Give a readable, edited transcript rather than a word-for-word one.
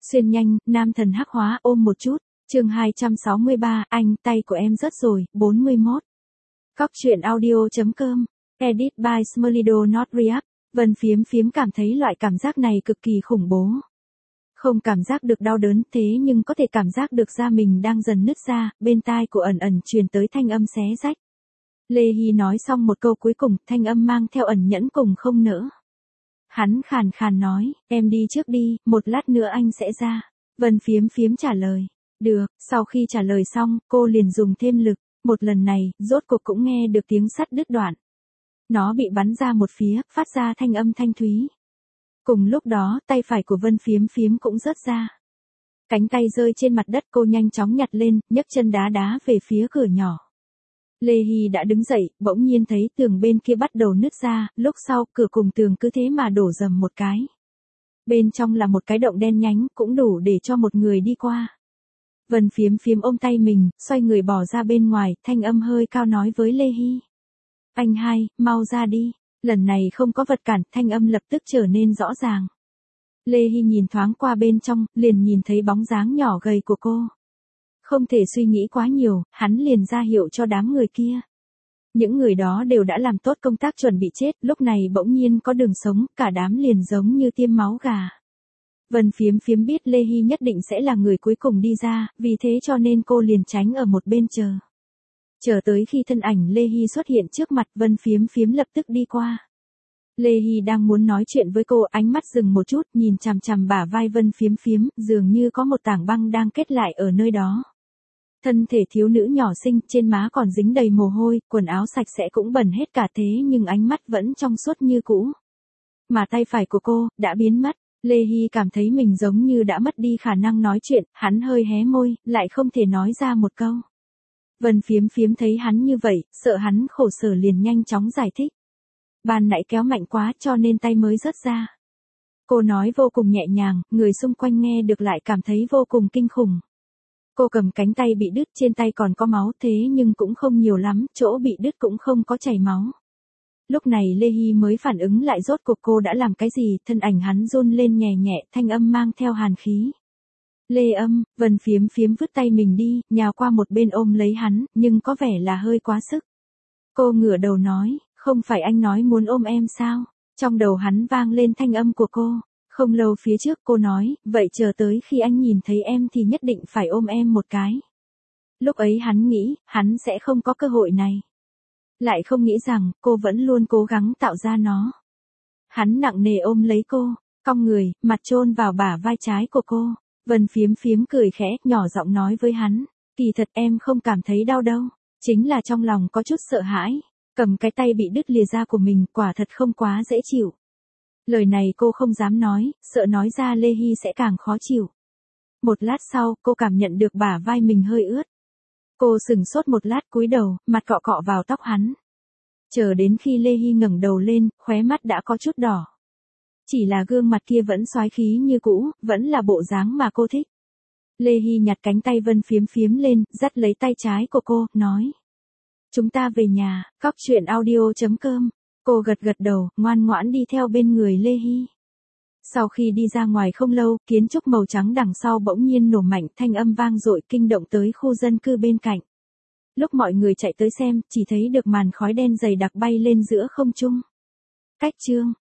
Xuyên nhanh, nam thần hắc hóa ôm một chút. Chương 263, anh, tay của em rớt rồi, 41. Cóc truyện audio.com. Edit by Smolido Not React. Vân Phiếm Phiếm cảm thấy loại cảm giác này cực kỳ khủng bố. Không cảm giác được đau đớn thế nhưng có thể cảm giác được da mình đang dần nứt ra, bên tai của ẩn ẩn truyền tới thanh âm xé rách. Lê Hy nói xong một câu cuối cùng, thanh âm mang theo ẩn nhẫn cùng không nỡ. Hắn khàn khàn nói, em đi trước đi, một lát nữa anh sẽ ra. Vân Phiếm Phiếm trả lời. Được, sau khi trả lời xong, cô liền dùng thêm lực. Một lần này, rốt cuộc cũng nghe được tiếng sắt đứt đoạn. Nó bị bắn ra một phía, phát ra thanh âm thanh thúy. Cùng lúc đó, tay phải của Vân Phiếm Phiếm cũng rớt ra. Cánh tay rơi trên mặt đất, cô nhanh chóng nhặt lên, nhấc chân đá đá về phía cửa nhỏ. Lê Hy đã đứng dậy, bỗng nhiên thấy tường bên kia bắt đầu nứt ra, lúc sau cửa cùng tường cứ thế mà đổ dầm một cái. Bên trong là một cái động đen nhánh, cũng đủ để cho một người đi qua. Vân Phiếm Phiếm ôm tay mình, xoay người bỏ ra bên ngoài, thanh âm hơi cao nói với Lê Hy. Anh hai, mau ra đi. Lần này không có vật cản, thanh âm lập tức trở nên rõ ràng. Lê Hy nhìn thoáng qua bên trong, liền nhìn thấy bóng dáng nhỏ gầy của cô. Không thể suy nghĩ quá nhiều, hắn liền ra hiệu cho đám người kia. Những người đó đều đã làm tốt công tác chuẩn bị chết, lúc này bỗng nhiên có đường sống, cả đám liền giống như tiêm máu gà. Vân Phiếm Phiếm biết Lê Hy nhất định sẽ là người cuối cùng đi ra, vì thế cho nên cô liền tránh ở một bên chờ. Chờ tới khi thân ảnh Lê Hy xuất hiện trước mặt, Vân Phiếm Phiếm lập tức đi qua. Lê Hy đang muốn nói chuyện với cô, ánh mắt dừng một chút, nhìn chằm chằm bả vai Vân Phiếm Phiếm, dường như có một tảng băng đang kết lại ở nơi đó. Thân thể thiếu nữ nhỏ xinh, trên má còn dính đầy mồ hôi, quần áo sạch sẽ cũng bẩn hết cả thế nhưng ánh mắt vẫn trong suốt như cũ. Mà tay phải của cô, đã biến mất. Lê Hy cảm thấy mình giống như đã mất đi khả năng nói chuyện, hắn hơi hé môi, lại không thể nói ra một câu. Vân Phiếm Phiếm thấy hắn như vậy, sợ hắn khổ sở liền nhanh chóng giải thích. Ban nãy kéo mạnh quá cho nên tay mới rớt ra. Cô nói vô cùng nhẹ nhàng, người xung quanh nghe được lại cảm thấy vô cùng kinh khủng. Cô cầm cánh tay bị đứt, trên tay còn có máu thế nhưng cũng không nhiều lắm, chỗ bị đứt cũng không có chảy máu. Lúc này Lê Hy mới phản ứng lại rốt cuộc cô đã làm cái gì, thân ảnh hắn run lên nhẹ nhẹ, thanh âm mang theo hàn khí. Lê Âm, Vân Phiếm Phiếm vứt tay mình đi, nhào qua một bên ôm lấy hắn, nhưng có vẻ là hơi quá sức. Cô ngửa đầu nói, không phải anh nói muốn ôm em sao? Trong đầu hắn vang lên thanh âm của cô. Không lâu phía trước cô nói, vậy chờ tới khi anh nhìn thấy em thì nhất định phải ôm em một cái. Lúc ấy hắn nghĩ, hắn sẽ không có cơ hội này. Lại không nghĩ rằng, cô vẫn luôn cố gắng tạo ra nó. Hắn nặng nề ôm lấy cô, cong người, mặt chôn vào bả vai trái của cô. Vân Phiếm Phiếm cười khẽ, nhỏ giọng nói với hắn, kỳ thật em không cảm thấy đau đâu, chính là trong lòng có chút sợ hãi, cầm cái tay bị đứt lìa ra của mình, quả thật không quá dễ chịu. Lời này cô không dám nói, sợ nói ra Lê Hy sẽ càng khó chịu. Một lát sau, cô cảm nhận được bả vai mình hơi ướt. Cô sửng sốt một lát cúi đầu, mặt cọ cọ vào tóc hắn. Chờ đến khi Lê Hy ngẩng đầu lên, khóe mắt đã có chút đỏ. Chỉ là gương mặt kia vẫn xoái khí như cũ, vẫn là bộ dáng mà cô thích. Lê Hy nhặt cánh tay Vân Phiếm Phiếm lên, dắt lấy tay trái của cô, nói. Chúng ta về nhà, cóc truyện audio.com. Cô gật gật đầu, ngoan ngoãn đi theo bên người Lê Hy. Sau khi đi ra ngoài không lâu, kiến trúc màu trắng đằng sau bỗng nhiên nổ mạnh, thanh âm vang dội kinh động tới khu dân cư bên cạnh. Lúc mọi người chạy tới xem, chỉ thấy được màn khói đen dày đặc bay lên giữa không trung. Cách chương